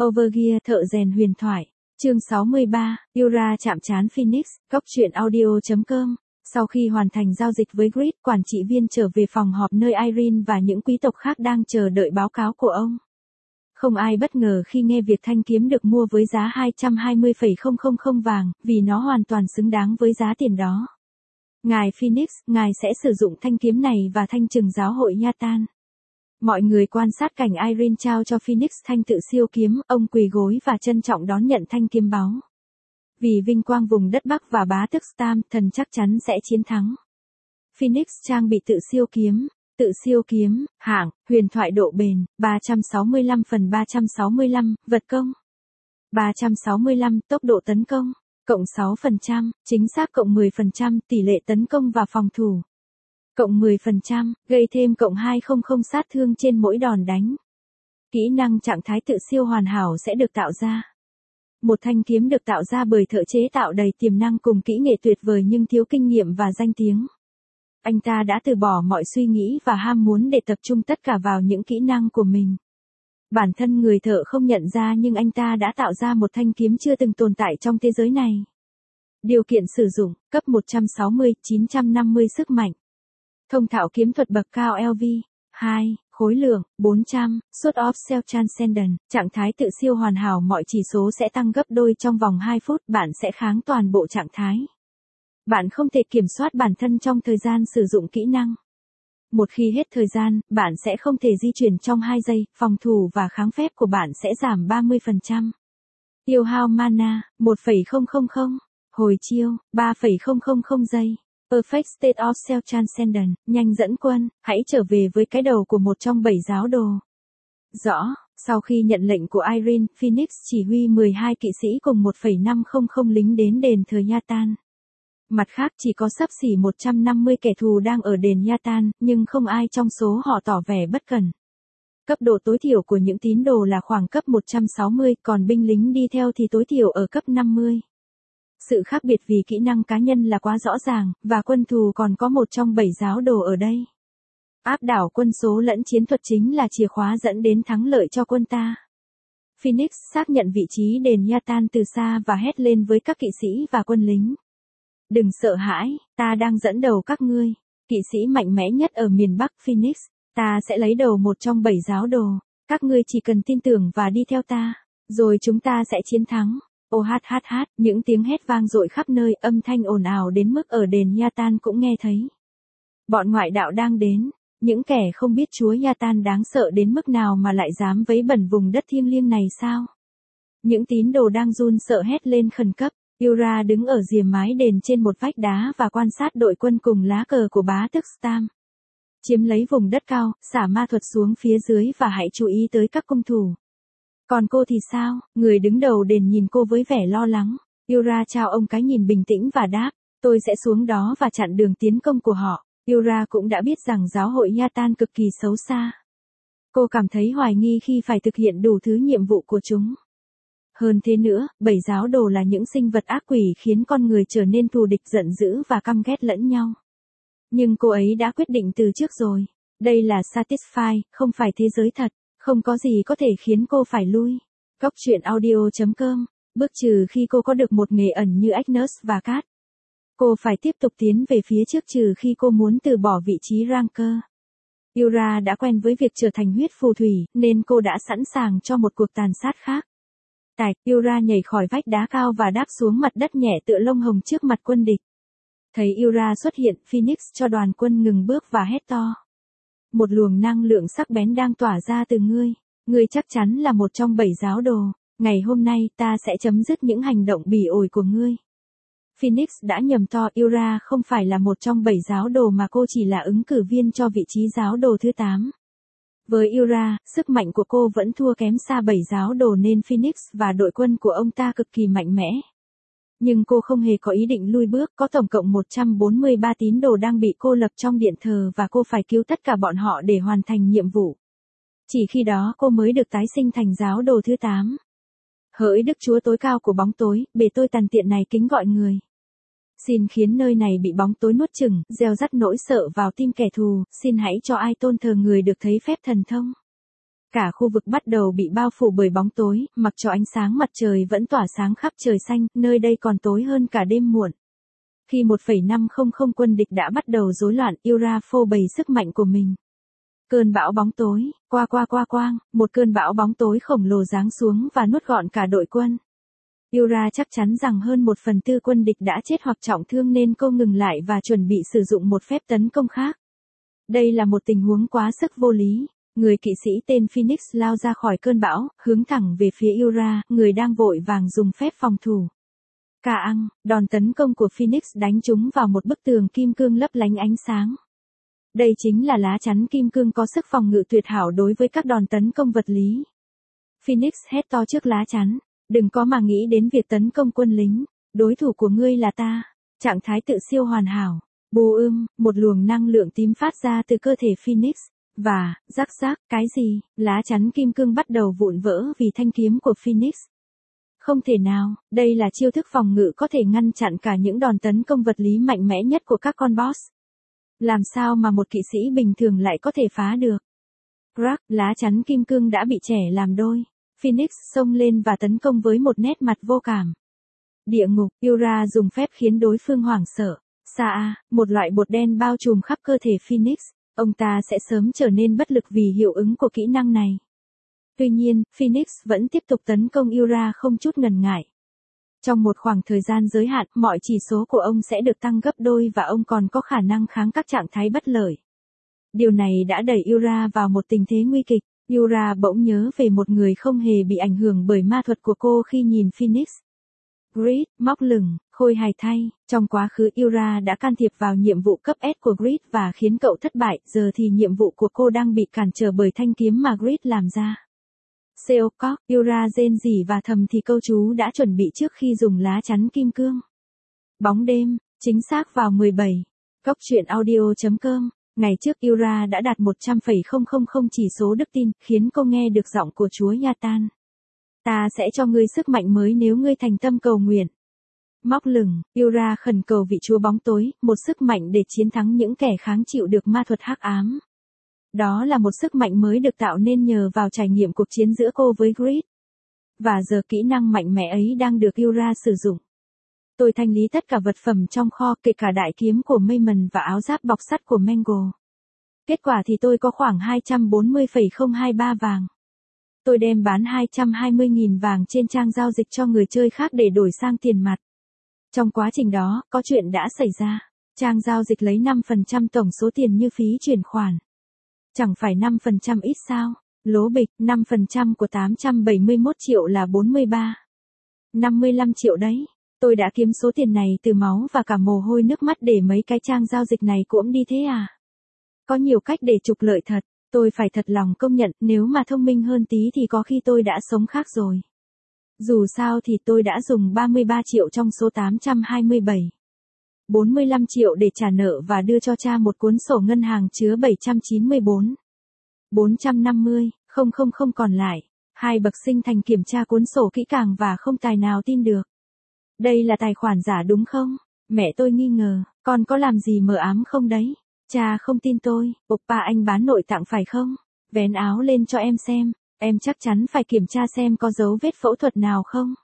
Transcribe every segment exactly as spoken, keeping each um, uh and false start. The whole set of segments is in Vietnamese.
Overgear thợ rèn huyền thoại. Chương sáu mươi ba, Yura chạm trán Phoenix, góc truyện audio chấm com. Sau khi hoàn thành giao dịch với Grid, quản trị viên trở về phòng họp nơi Irene và những quý tộc khác đang chờ đợi báo cáo của ông. Không ai bất ngờ khi nghe việc thanh kiếm được mua với giá hai trăm hai mươi phẩy không không không vàng, vì nó hoàn toàn xứng đáng với giá tiền đó. Ngài Phoenix, ngài sẽ sử dụng thanh kiếm này và thanh trừng giáo hội Yatan. Mọi người quan sát cảnh Irene trao cho Phoenix thanh tự siêu kiếm, ông quỳ gối và trân trọng đón nhận thanh kiếm báu. Vì vinh quang vùng đất Bắc và bá tước Stam, thần chắc chắn sẽ chiến thắng. Phoenix trang bị tự siêu kiếm. Tự siêu kiếm, hạng, huyền thoại độ bền, ba trăm sáu mươi lăm phần ba trăm sáu mươi lăm, vật công. ba trăm sáu mươi lăm, tốc độ tấn công, cộng sáu phần trăm, chính xác cộng mười phần trăm, tỷ lệ tấn công và phòng thủ. Cộng mười phần trăm, gây thêm cộng hai trăm sát thương trên mỗi đòn đánh. Kỹ năng trạng thái tự siêu hoàn hảo sẽ được tạo ra. Một thanh kiếm được tạo ra bởi thợ chế tạo đầy tiềm năng cùng kỹ nghệ tuyệt vời nhưng thiếu kinh nghiệm và danh tiếng. Anh ta đã từ bỏ mọi suy nghĩ và ham muốn để tập trung tất cả vào những kỹ năng của mình. Bản thân người thợ không nhận ra nhưng anh ta đã tạo ra một thanh kiếm chưa từng tồn tại trong thế giới này. Điều kiện sử dụng, cấp một trăm sáu mươi, chín trăm năm mươi sức mạnh. Thông thạo kiếm thuật bậc cao L V. hai, khối lượng, bốn trăm, Sword of Self Transcendence, trạng thái tự siêu hoàn hảo mọi chỉ số sẽ tăng gấp đôi trong vòng hai phút, bạn sẽ kháng toàn bộ trạng thái. Bạn không thể kiểm soát bản thân trong thời gian sử dụng kỹ năng. Một khi hết thời gian, bạn sẽ không thể di chuyển trong hai giây, phòng thủ và kháng phép của bạn sẽ giảm ba mươi phần trăm. Tiêu hao mana, một phẩy không không không. Hồi chiêu, ba phẩy không không không giây. Perfect State of Self Transcendence, nhanh dẫn quân, hãy trở về với cái đầu của một trong bảy giáo đồ. Rõ, sau khi nhận lệnh của Irene, Phoenix chỉ huy mười hai kỵ sĩ cùng một phẩy năm không không lính đến đền thờ Yatan. Mặt khác chỉ có xấp xỉ một trăm năm mươi kẻ thù đang ở đền Yatan, nhưng không ai trong số họ tỏ vẻ bất cần. Cấp độ tối thiểu của những tín đồ là khoảng cấp một trăm sáu mươi, còn binh lính đi theo thì tối thiểu ở cấp năm mươi. Sự khác biệt vì kỹ năng cá nhân là quá rõ ràng, và quân thù còn có một trong bảy giáo đồ ở đây. Áp đảo quân số lẫn chiến thuật chính là chìa khóa dẫn đến thắng lợi cho quân ta. Phoenix xác nhận vị trí đền Yatan từ xa và hét lên với các kỵ sĩ và quân lính. Đừng sợ hãi, ta đang dẫn đầu các ngươi. Kỵ sĩ mạnh mẽ nhất ở miền Bắc Phoenix, ta sẽ lấy đầu một trong bảy giáo đồ. Các ngươi chỉ cần tin tưởng và đi theo ta, rồi chúng ta sẽ chiến thắng. Ô hát hát hát, những tiếng hét vang dội khắp nơi, âm thanh ồn ào đến mức ở đền Yatan cũng nghe thấy. Bọn ngoại đạo đang đến, những kẻ không biết Chúa Yatan đáng sợ đến mức nào mà lại dám vấy bẩn vùng đất thiêng liêng này sao? Những tín đồ đang run sợ hét lên khẩn cấp. Yura đứng ở rìa mái đền trên một vách đá và quan sát đội quân cùng lá cờ của bá tước Stam. Chiếm lấy vùng đất cao, xả ma thuật xuống phía dưới và hãy chú ý tới các cung thủ. Còn cô thì sao? Người đứng đầu đền nhìn cô với vẻ lo lắng. Yura trao ông cái nhìn bình tĩnh và đáp, tôi sẽ xuống đó và chặn đường tiến công của họ. Yura cũng đã biết rằng giáo hội Yatan cực kỳ xấu xa. Cô cảm thấy hoài nghi khi phải thực hiện đủ thứ nhiệm vụ của chúng. Hơn thế nữa, bảy giáo đồ là những sinh vật ác quỷ khiến con người trở nên thù địch, giận dữ và căm ghét lẫn nhau. Nhưng cô ấy đã quyết định từ trước rồi. Đây là Satisfy, không phải thế giới thật. Không có gì có thể khiến cô phải lui. Góc truyện audio chấm com. Bước trừ khi cô có được một nghề ẩn như Agnes và Kat. Cô phải tiếp tục tiến về phía trước trừ khi cô muốn từ bỏ vị trí Ranker. Yura đã quen với việc trở thành huyết phù thủy, nên cô đã sẵn sàng cho một cuộc tàn sát khác. Tạch, Yura nhảy khỏi vách đá cao và đáp xuống mặt đất nhẹ tựa lông hồng trước mặt quân địch. Thấy Yura xuất hiện, Phoenix cho đoàn quân ngừng bước và hét to. Một luồng năng lượng sắc bén đang tỏa ra từ ngươi. Ngươi chắc chắn là một trong bảy giáo đồ. Ngày hôm nay ta sẽ chấm dứt những hành động bỉ ổi của ngươi. Phoenix đã nhầm to, Yura không phải là một trong bảy giáo đồ mà cô chỉ là ứng cử viên cho vị trí giáo đồ thứ tám. Với Yura, sức mạnh của cô vẫn thua kém xa bảy giáo đồ nên Phoenix và đội quân của ông ta cực kỳ mạnh mẽ. Nhưng cô không hề có ý định lui bước, có tổng cộng một trăm bốn mươi ba tín đồ đang bị cô lập trong điện thờ và cô phải cứu tất cả bọn họ để hoàn thành nhiệm vụ. Chỉ khi đó cô mới được tái sinh thành giáo đồ thứ tám. Hỡi Đức Chúa tối cao của bóng tối, bề tôi tàn tiện này kính gọi người. Xin khiến nơi này bị bóng tối nuốt chửng, gieo rắt nỗi sợ vào tim kẻ thù, xin hãy cho ai tôn thờ người được thấy phép thần thông. Cả khu vực bắt đầu bị bao phủ bởi bóng tối, mặc cho ánh sáng mặt trời vẫn tỏa sáng khắp trời xanh, nơi đây còn tối hơn cả đêm muộn. Khi một phẩy năm không không quân địch đã bắt đầu rối loạn, Ura phô bày sức mạnh của mình. Cơn bão bóng tối, qua qua qua quang, một cơn bão bóng tối khổng lồ giáng xuống và nuốt gọn cả đội quân. Ura chắc chắn rằng hơn một phần tư quân địch đã chết hoặc trọng thương nên cô ngừng lại và chuẩn bị sử dụng một phép tấn công khác. Đây là một tình huống quá sức vô lý. Người kỵ sĩ tên Phoenix lao ra khỏi cơn bão, hướng thẳng về phía Ura, người đang vội vàng dùng phép phòng thủ. Cà ăng, đòn tấn công của Phoenix đánh trúng vào một bức tường kim cương lấp lánh ánh sáng. Đây chính là lá chắn kim cương có sức phòng ngự tuyệt hảo đối với các đòn tấn công vật lý. Phoenix hét to trước lá chắn, đừng có mà nghĩ đến việc tấn công quân lính, đối thủ của ngươi là ta. Trạng thái tự siêu hoàn hảo. Bù ưm, một luồng năng lượng tím phát ra từ cơ thể Phoenix. Và, rắc rắc, cái gì, lá chắn kim cương bắt đầu vụn vỡ vì thanh kiếm của Phoenix. Không thể nào, đây là chiêu thức phòng ngự có thể ngăn chặn cả những đòn tấn công vật lý mạnh mẽ nhất của các con boss. Làm sao mà một kỵ sĩ bình thường lại có thể phá được? Crack, lá chắn kim cương đã bị chẻ làm đôi. Phoenix xông lên và tấn công với một nét mặt vô cảm. Địa ngục, Ura dùng phép khiến đối phương hoảng sợ. Sa, một loại bột đen bao trùm khắp cơ thể Phoenix. Ông ta sẽ sớm trở nên bất lực vì hiệu ứng của kỹ năng này. Tuy nhiên, Phoenix vẫn tiếp tục tấn công Ura không chút ngần ngại. Trong một khoảng thời gian giới hạn, mọi chỉ số của ông sẽ được tăng gấp đôi và ông còn có khả năng kháng các trạng thái bất lợi. Điều này đã đẩy Ura vào một tình thế nguy kịch. Ura bỗng nhớ về một người không hề bị ảnh hưởng bởi ma thuật của cô khi nhìn Phoenix. Grid, móc lửng, khôi hài thay, trong quá khứ Ura đã can thiệp vào nhiệm vụ cấp S của Grid và khiến cậu thất bại, giờ thì nhiệm vụ của cô đang bị cản trở bởi thanh kiếm mà Grid làm ra. Seokok, Ura rên rỉ và thầm thì câu chú đã chuẩn bị trước khi dùng lá chắn kim cương. Bóng đêm, chính xác vào mười bảy. Cốc truyện audio chấm com, ngày trước Ura đã đạt một trăm phẩy không không không chỉ số đức tin, khiến cô nghe được giọng của chúa Yatan. Ta sẽ cho ngươi sức mạnh mới nếu ngươi thành tâm cầu nguyện. Móc lửng, Ura khẩn cầu vị chúa bóng tối, một sức mạnh để chiến thắng những kẻ kháng chịu được ma thuật hắc ám. Đó là một sức mạnh mới được tạo nên nhờ vào trải nghiệm cuộc chiến giữa cô với Grid. Và giờ kỹ năng mạnh mẽ ấy đang được Ura sử dụng. Tôi thanh lý tất cả vật phẩm trong kho, kể cả đại kiếm của Mayman và áo giáp bọc sắt của Mango. Kết quả thì tôi có khoảng hai trăm bốn mươi phẩy không hai ba vàng. Tôi đem bán hai trăm hai mươi nghìn vàng trên trang giao dịch cho người chơi khác để đổi sang tiền mặt. Trong quá trình đó, có chuyện đã xảy ra. Trang giao dịch lấy năm phần trăm tổng số tiền như phí chuyển khoản. Chẳng phải năm phần trăm ít sao? Lố bịch, năm phần trăm của tám trăm bảy mươi mốt triệu là bốn mươi ba. năm mươi lăm triệu đấy. Tôi đã kiếm số tiền này từ máu và cả mồ hôi nước mắt để mấy cái trang giao dịch này cũng đi thế à? Có nhiều cách để trục lợi thật. Tôi phải thật lòng công nhận, nếu mà thông minh hơn tí thì có khi tôi đã sống khác rồi. Dù sao thì tôi đã dùng ba mươi ba triệu trong số tám trăm hai mươi bảy. bốn mươi lăm triệu để trả nợ và đưa cho cha một cuốn sổ ngân hàng chứa bảy trăm chín mươi bốn. bốn trăm năm mươi, không không không còn lại. Hai bậc sinh thành kiểm tra cuốn sổ kỹ càng và không tài nào tin được. Đây là tài khoản giả đúng không? Mẹ tôi nghi ngờ, con có làm gì mờ ám không đấy? Cha không tin tôi, oppa anh bán nội tạng phải không? Vén áo lên cho em xem, em chắc chắn phải kiểm tra xem có dấu vết phẫu thuật nào không?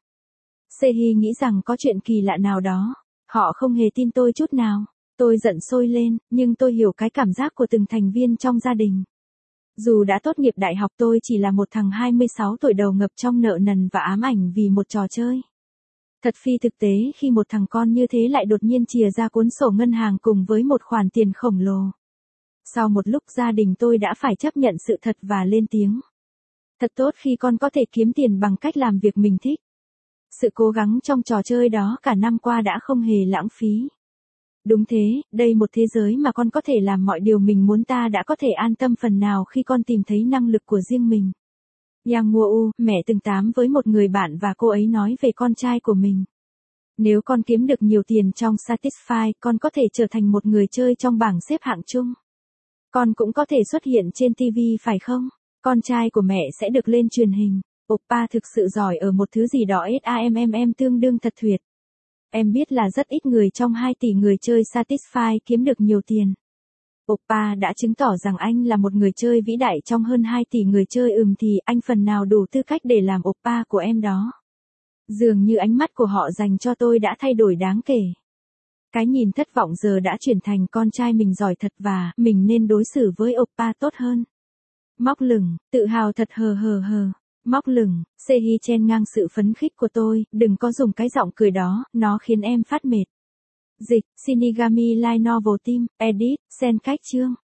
Sehi nghĩ rằng có chuyện kỳ lạ nào đó. Họ không hề tin tôi chút nào. Tôi giận sôi lên, nhưng tôi hiểu cái cảm giác của từng thành viên trong gia đình. Dù đã tốt nghiệp đại học tôi chỉ là một thằng hai mươi sáu tuổi đầu ngập trong nợ nần và ám ảnh vì một trò chơi. Thật phi thực tế khi một thằng con như thế lại đột nhiên chìa ra cuốn sổ ngân hàng cùng với một khoản tiền khổng lồ. Sau một lúc gia đình tôi đã phải chấp nhận sự thật và lên tiếng. Thật tốt khi con có thể kiếm tiền bằng cách làm việc mình thích. Sự cố gắng trong trò chơi đó cả năm qua đã không hề lãng phí. Đúng thế, đây một thế giới mà con có thể làm mọi điều mình muốn, ta đã có thể an tâm phần nào khi con tìm thấy năng lực của riêng mình. Yang Woo, mẹ từng tám với một người bạn và cô ấy nói về con trai của mình. Nếu con kiếm được nhiều tiền trong Satisfy, con có thể trở thành một người chơi trong bảng xếp hạng chung. Con cũng có thể xuất hiện trên ti vi phải không? Con trai của mẹ sẽ được lên truyền hình. Oppa thực sự giỏi ở một thứ gì đó SAMMM tương đương thật tuyệt. Em biết là rất ít người trong hai tỷ người chơi Satisfy kiếm được nhiều tiền. Oppa đã chứng tỏ rằng anh là một người chơi vĩ đại trong hơn hai tỷ người chơi ừm thì anh phần nào đủ tư cách để làm Oppa của em đó. Dường như ánh mắt của họ dành cho tôi đã thay đổi đáng kể. Cái nhìn thất vọng giờ đã chuyển thành con trai mình giỏi thật và mình nên đối xử với Oppa tốt hơn. Móc lửng, tự hào thật hờ hờ hờ. Móc lửng, Sehi chen ngang sự phấn khích của tôi, đừng có dùng cái giọng cười đó, nó khiến em phát mệt. Dịch, Shinigami Light Novel Team, Edit, Sen cách chương.